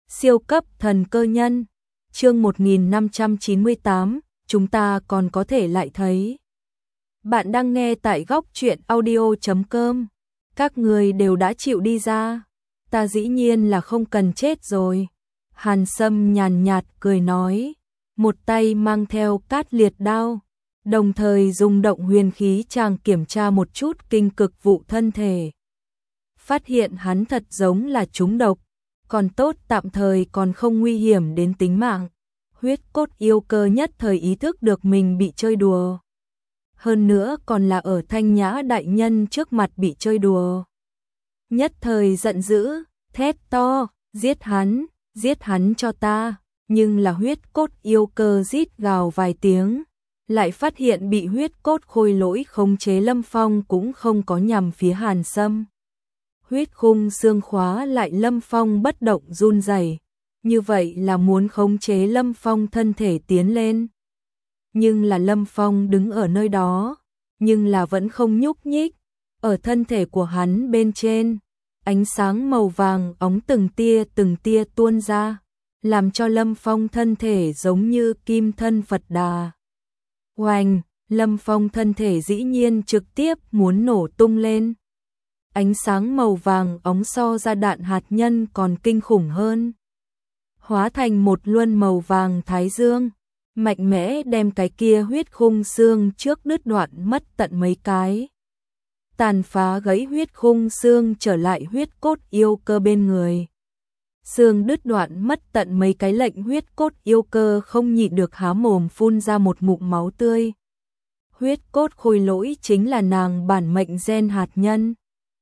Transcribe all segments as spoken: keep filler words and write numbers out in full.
Siêu cấp thần cơ nhân, chương một nghìn năm trăm chín mươi tám, chúng ta còn có thể lại thấy. Bạn đang nghe tại góc truyện audio chấm com. Các người đều đã chịu đi ra, ta dĩ nhiên là không cần chết rồi. Hàn Sâm nhàn nhạt cười nói, một tay mang theo cát liệt đao, đồng thời dùng động huyền khí chàng kiểm tra một chút kinh cực vụ thân thể. Phát hiện hắn thật giống là trúng độc, còn tốt tạm thời còn không nguy hiểm đến tính mạng. Huyết cốt yêu cơ nhất thời ý thức được mình bị chơi đùa. Hơn nữa còn là ở Thanh Nhã đại nhân trước mặt bị chơi đùa. Nhất thời giận dữ, thét to, giết hắn, giết hắn cho ta. Nhưng là huyết cốt yêu cơ rít gào vài tiếng, lại phát hiện bị huyết cốt khôi lỗi khống chế. Lâm Phong cũng không có nhằm phía Hàn Sâm. Huyết khung xương khóa lại Lâm Phong bất động run rẩy, như vậy là muốn khống chế Lâm Phong thân thể tiến lên. Nhưng là Lâm Phong đứng ở nơi đó, nhưng là vẫn không nhúc nhích. Ở thân thể của hắn bên trên, ánh sáng màu vàng óng từng tia từng tia tuôn ra, làm cho Lâm Phong thân thể giống như kim thân Phật Đà. Oanh, Lâm Phong thân thể dĩ nhiên trực tiếp muốn nổ tung lên. Ánh sáng màu vàng óng so ra đạn hạt nhân còn kinh khủng hơn. Hóa thành một luân màu vàng thái dương, mạnh mẽ đem cái kia huyết khung xương trước đứt đoạn mất tận mấy cái. Tàn phá gãy huyết khung xương trở lại huyết cốt yêu cơ bên người. Xương đứt đoạn mất tận mấy cái lệnh huyết cốt yêu cơ không nhịn được há mồm phun ra một ngụm máu tươi. Huyết cốt khôi lỗi chính là nàng bản mệnh gen hạt nhân.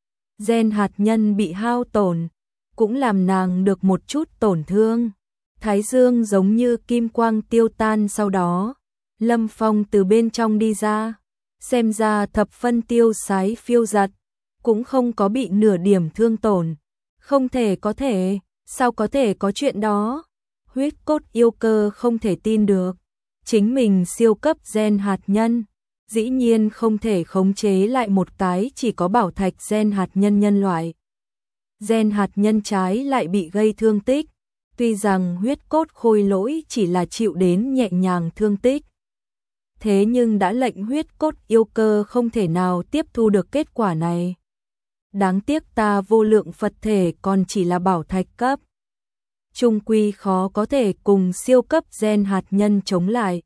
Gen hạt nhân bị hao tổn, cũng làm nàng được một chút tổn thương. Thái dương giống như kim quang tiêu tan, sau đó Lâm Phong từ bên trong đi ra, xem ra thập phân tiêu sái phiêu giật, cũng không có bị nửa điểm thương tổn. Không thể có thể, sao có thể có chuyện đó? Huyết cốt yêu cơ không thể tin được, chính mình siêu cấp gen hạt nhân, dĩ nhiên không thể khống chế lại một cái chỉ có bảo thạch gen hạt nhân nhân loại. Gen hạt nhân trái lại bị gây thương tích, tuy rằng huyết cốt khôi lỗi chỉ là chịu đến nhẹ nhàng thương tích. Thế nhưng đã lệnh huyết cốt yêu cơ không thể nào tiếp thu được kết quả này. Đáng tiếc ta vô lượng Phật thể còn chỉ là bảo thạch cấp. Trung quy khó có thể cùng siêu cấp gen hạt nhân chống lại.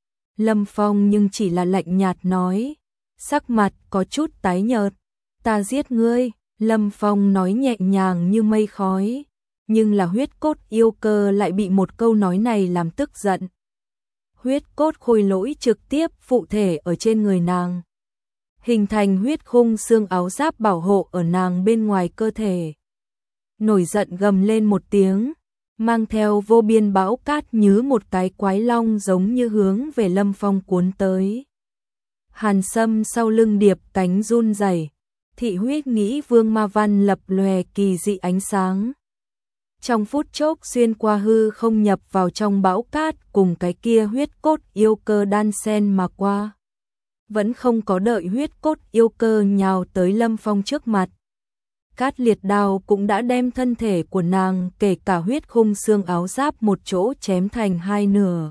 Lâm Phong nhưng chỉ là lạnh nhạt nói, sắc mặt có chút tái nhợt. Ta giết ngươi, Lâm Phong nói nhẹ nhàng như mây khói. Nhưng là huyết cốt yêu cơ lại bị một câu nói này làm tức giận. Huyết cốt khôi lỗi trực tiếp phụ thể ở trên người nàng, hình thành huyết khung xương áo giáp bảo hộ ở nàng bên ngoài cơ thể. Nổi giận gầm lên một tiếng, mang theo vô biên bão cát như một cái quái long giống như hướng về Lâm Phong cuốn tới. Hàn Sâm sau lưng điệp cánh run rẩy, thị huyết nghĩ vương ma văn lập lòe kỳ dị ánh sáng. Trong phút chốc xuyên qua hư không nhập vào trong bão cát, cùng cái kia huyết cốt yêu cơ đan sen mà qua. Vẫn không có đợi huyết cốt yêu cơ nhào tới Lâm Phong trước mặt. Cát liệt đao cũng đã đem thân thể của nàng kể cả huyết khung xương áo giáp một chỗ chém thành hai nửa.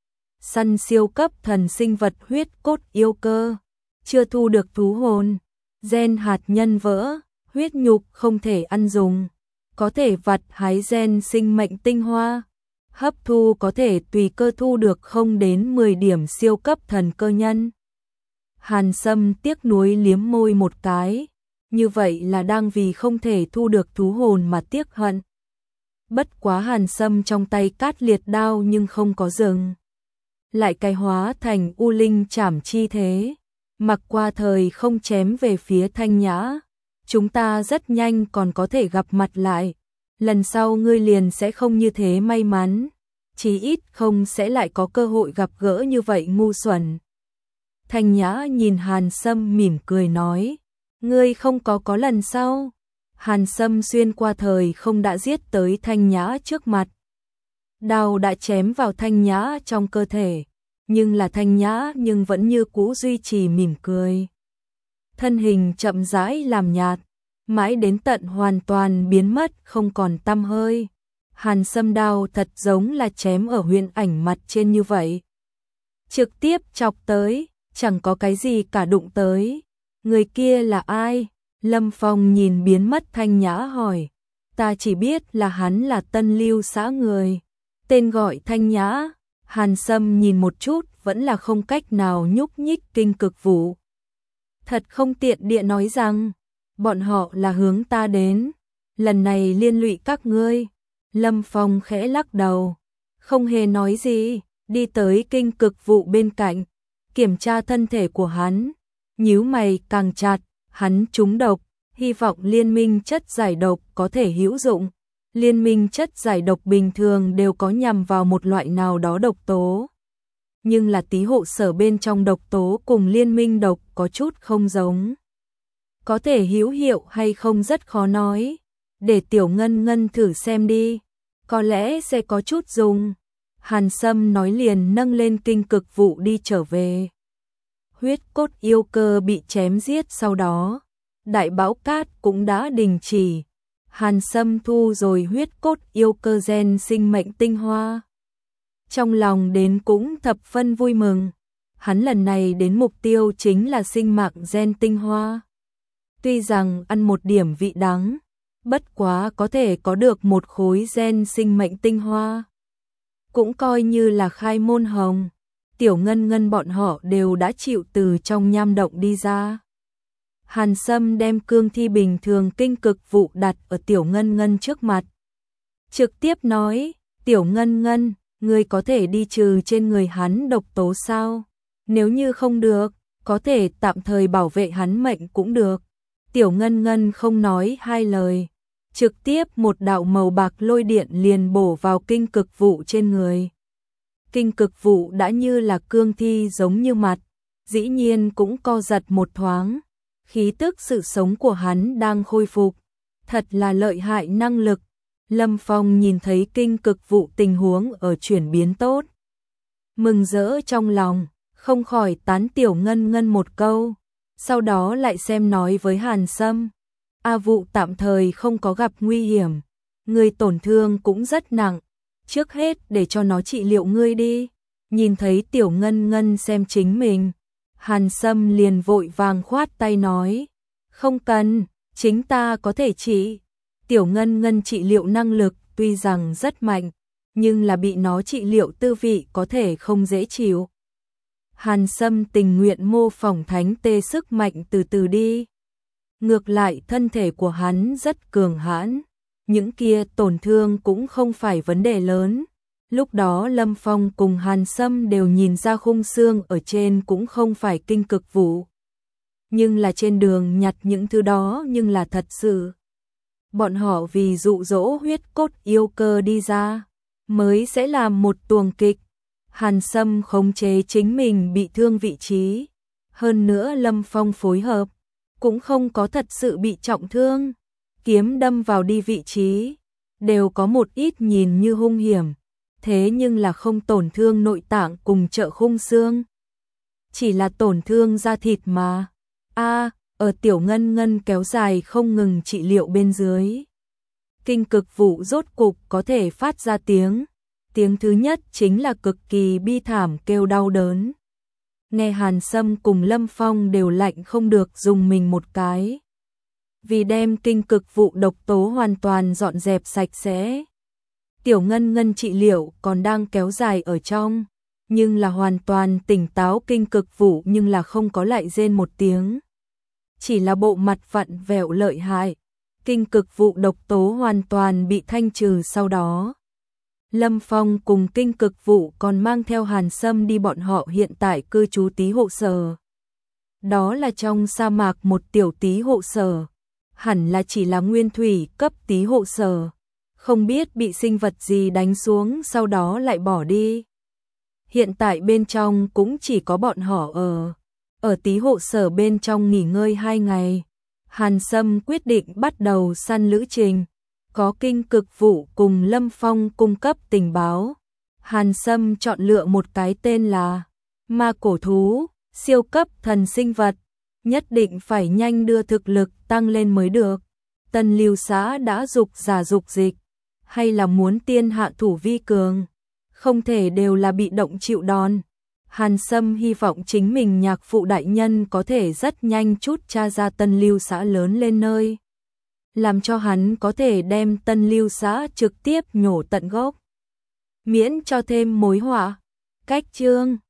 Săn siêu cấp thần sinh vật huyết cốt yêu cơ, chưa thu được thú hồn, gen hạt nhân vỡ, huyết nhục không thể ăn dùng. Có thể vặt hái gen sinh mệnh tinh hoa, hấp thu có thể tùy cơ thu được không đến mười điểm siêu cấp thần cơ nhân. Hàn Sâm tiếc nuối liếm môi một cái, như vậy là đang vì không thể thu được thú hồn mà tiếc hận. Bất quá Hàn Sâm trong tay cát liệt đao nhưng không có dừng, lại cái hóa thành u linh chảm chi thế, mặc qua thời không chém về phía Thanh Nhã. Chúng ta rất nhanh còn có thể gặp mặt lại, lần sau ngươi liền sẽ không như thế may mắn, chí ít không sẽ lại có cơ hội gặp gỡ như vậy ngu xuẩn. Thanh Nhã nhìn Hàn Sâm mỉm cười nói, ngươi không có có lần sau. Hàn Sâm xuyên qua thời không đã giết tới Thanh Nhã trước mặt. Đao đã chém vào Thanh Nhã trong cơ thể, nhưng là Thanh Nhã nhưng vẫn như cũ duy trì mỉm cười. Thân hình chậm rãi làm nhạt, mãi đến tận hoàn toàn biến mất không còn tăm hơi. Hàn Sâm đao thật giống là chém ở huyền ảnh mặt trên như vậy. Trực tiếp chọc tới, chẳng có cái gì cả đụng tới. Người kia là ai? Lâm Phong nhìn biến mất Thanh Nhã hỏi. Ta chỉ biết là hắn là Tân Lưu xã người. Tên gọi Thanh Nhã. Hàn Sâm nhìn một chút vẫn là không cách nào nhúc nhích Kinh Cực Vũ. Thật không tiện địa nói rằng, bọn họ là hướng ta đến. Lần này liên lụy các ngươi. Lâm Phong khẽ lắc đầu. Không hề nói gì, đi tới Kinh Cực Vũ bên cạnh. Kiểm tra thân thể của hắn. Nhíu mày càng chặt, hắn trúng độc. Hy vọng liên minh chất giải độc có thể hữu dụng. Liên minh chất giải độc bình thường đều có nhằm vào một loại nào đó độc tố. Nhưng là tí hộ sở bên trong độc tố cùng liên minh độc có chút không giống. Có thể hữu hiệu hay không rất khó nói. Để Tiểu Ngân Ngân thử xem đi. Có lẽ sẽ có chút dùng. Hàn Sâm nói liền nâng lên Kinh Cực Vũ đi trở về. Huyết cốt yêu cơ bị chém giết sau đó. Đại bão cát cũng đã đình chỉ. Hàn Sâm thu rồi huyết cốt yêu cơ gen sinh mệnh tinh hoa. Trong lòng đến cũng thập phân vui mừng. Hắn lần này đến mục tiêu chính là sinh mạng gen tinh hoa. Tuy rằng ăn một điểm vị đắng, bất quá có thể có được một khối gen sinh mệnh tinh hoa. Cũng coi như là khai môn hồng. Tiểu Ngân Ngân bọn họ đều đã chịu từ trong nham động đi ra. Hàn Sâm đem cương thi bình thường Kinh Cực Vũ đặt ở Tiểu Ngân Ngân trước mặt. Trực tiếp nói, Tiểu Ngân Ngân, ngươi có thể đi trừ trên người hắn độc tố sao? Nếu như không được, có thể tạm thời bảo vệ hắn mệnh cũng được. Tiểu Ngân Ngân không nói hai lời. Trực tiếp một đạo màu bạc lôi điện liền bổ vào Kinh Cực Vũ trên người. Kinh Cực Vũ đã như là cương thi giống như mặt, dĩ nhiên cũng co giật một thoáng. Khí tức sự sống của hắn đang khôi phục, thật là lợi hại năng lực. Lâm Phong nhìn thấy Kinh Cực Vũ tình huống ở chuyển biến tốt. Mừng rỡ trong lòng, không khỏi tán Tiểu Ngân Ngân một câu, sau đó lại xem nói với Hàn Sâm. A Vũ tạm thời không có gặp nguy hiểm, người tổn thương cũng rất nặng, trước hết để cho nó trị liệu ngươi đi. Nhìn thấy Tiểu Ngân Ngân xem chính mình, Hàn Sâm liền vội vàng khoát tay nói, không cần, chính ta có thể trị. Tiểu Ngân Ngân trị liệu năng lực tuy rằng rất mạnh, nhưng là bị nó trị liệu tư vị có thể không dễ chịu. Hàn Sâm tình nguyện mô phỏng thánh tê sức mạnh từ từ đi. Ngược lại thân thể của hắn rất cường hãn, những kia tổn thương cũng không phải vấn đề lớn. Lúc đó Lâm Phong cùng Hàn Sâm đều nhìn ra khung xương ở trên cũng không phải Kinh Cực Vũ. Nhưng là trên đường nhặt những thứ đó nhưng là thật sự. Bọn họ vì dụ dỗ huyết cốt yêu cơ đi ra, mới sẽ làm một tuồng kịch. Hàn Sâm khống chế chính mình bị thương vị trí. Hơn nữa Lâm Phong phối hợp, cũng không có thật sự bị trọng thương. Kiếm đâm vào đi vị trí, đều có một ít nhìn như hung hiểm. Thế nhưng là không tổn thương nội tạng cùng trợ khung xương. Chỉ là tổn thương da thịt mà. A, ở Tiểu Ngân Ngân kéo dài không ngừng trị liệu bên dưới. Kinh Cực Vũ rốt cục có thể phát ra tiếng. Tiếng thứ nhất chính là cực kỳ bi thảm kêu đau đớn. Nghe Hàn Sâm cùng Lâm Phong đều lạnh không được dùng mình một cái. Vì đem Kinh Cực Vũ độc tố hoàn toàn dọn dẹp sạch sẽ. Tiểu Ngân Ngân trị liệu còn đang kéo dài ở trong, nhưng là hoàn toàn tỉnh táo Kinh Cực Vũ nhưng là không có lại rên một tiếng. Chỉ là bộ mặt vặn vẹo lợi hại, Kinh Cực Vũ độc tố hoàn toàn bị thanh trừ sau đó. Lâm Phong cùng Kinh Cực Vũ còn mang theo Hàn Sâm đi bọn họ hiện tại cư trú tí hộ sở. Đó là trong sa mạc một tiểu tí hộ sở, hẳn là chỉ là nguyên thủy cấp tí hộ sở. Không biết bị sinh vật gì đánh xuống sau đó lại bỏ đi. Hiện tại bên trong cũng chỉ có bọn họ ở. Ở tí hộ sở bên trong nghỉ ngơi hai ngày. Hàn Sâm quyết định bắt đầu săn lữ trình. Có Kinh Cực Vũ cùng Lâm Phong cung cấp tình báo. Hàn Sâm chọn lựa một cái tên là Ma Cổ Thú, siêu cấp thần sinh vật. Nhất định phải nhanh đưa thực lực tăng lên mới được. Tân Lưu xã đã dục giả dục dịch. hay là muốn tiên hạ thủ vi cường, không thể đều là bị động chịu đòn. Hàn Sâm hy vọng chính mình nhạc phụ đại nhân có thể rất nhanh chút tra ra Tân Lưu xã lớn lên nơi, làm cho hắn có thể đem Tân Lưu xã trực tiếp nhổ tận gốc, miễn cho thêm mối họa. Cách chương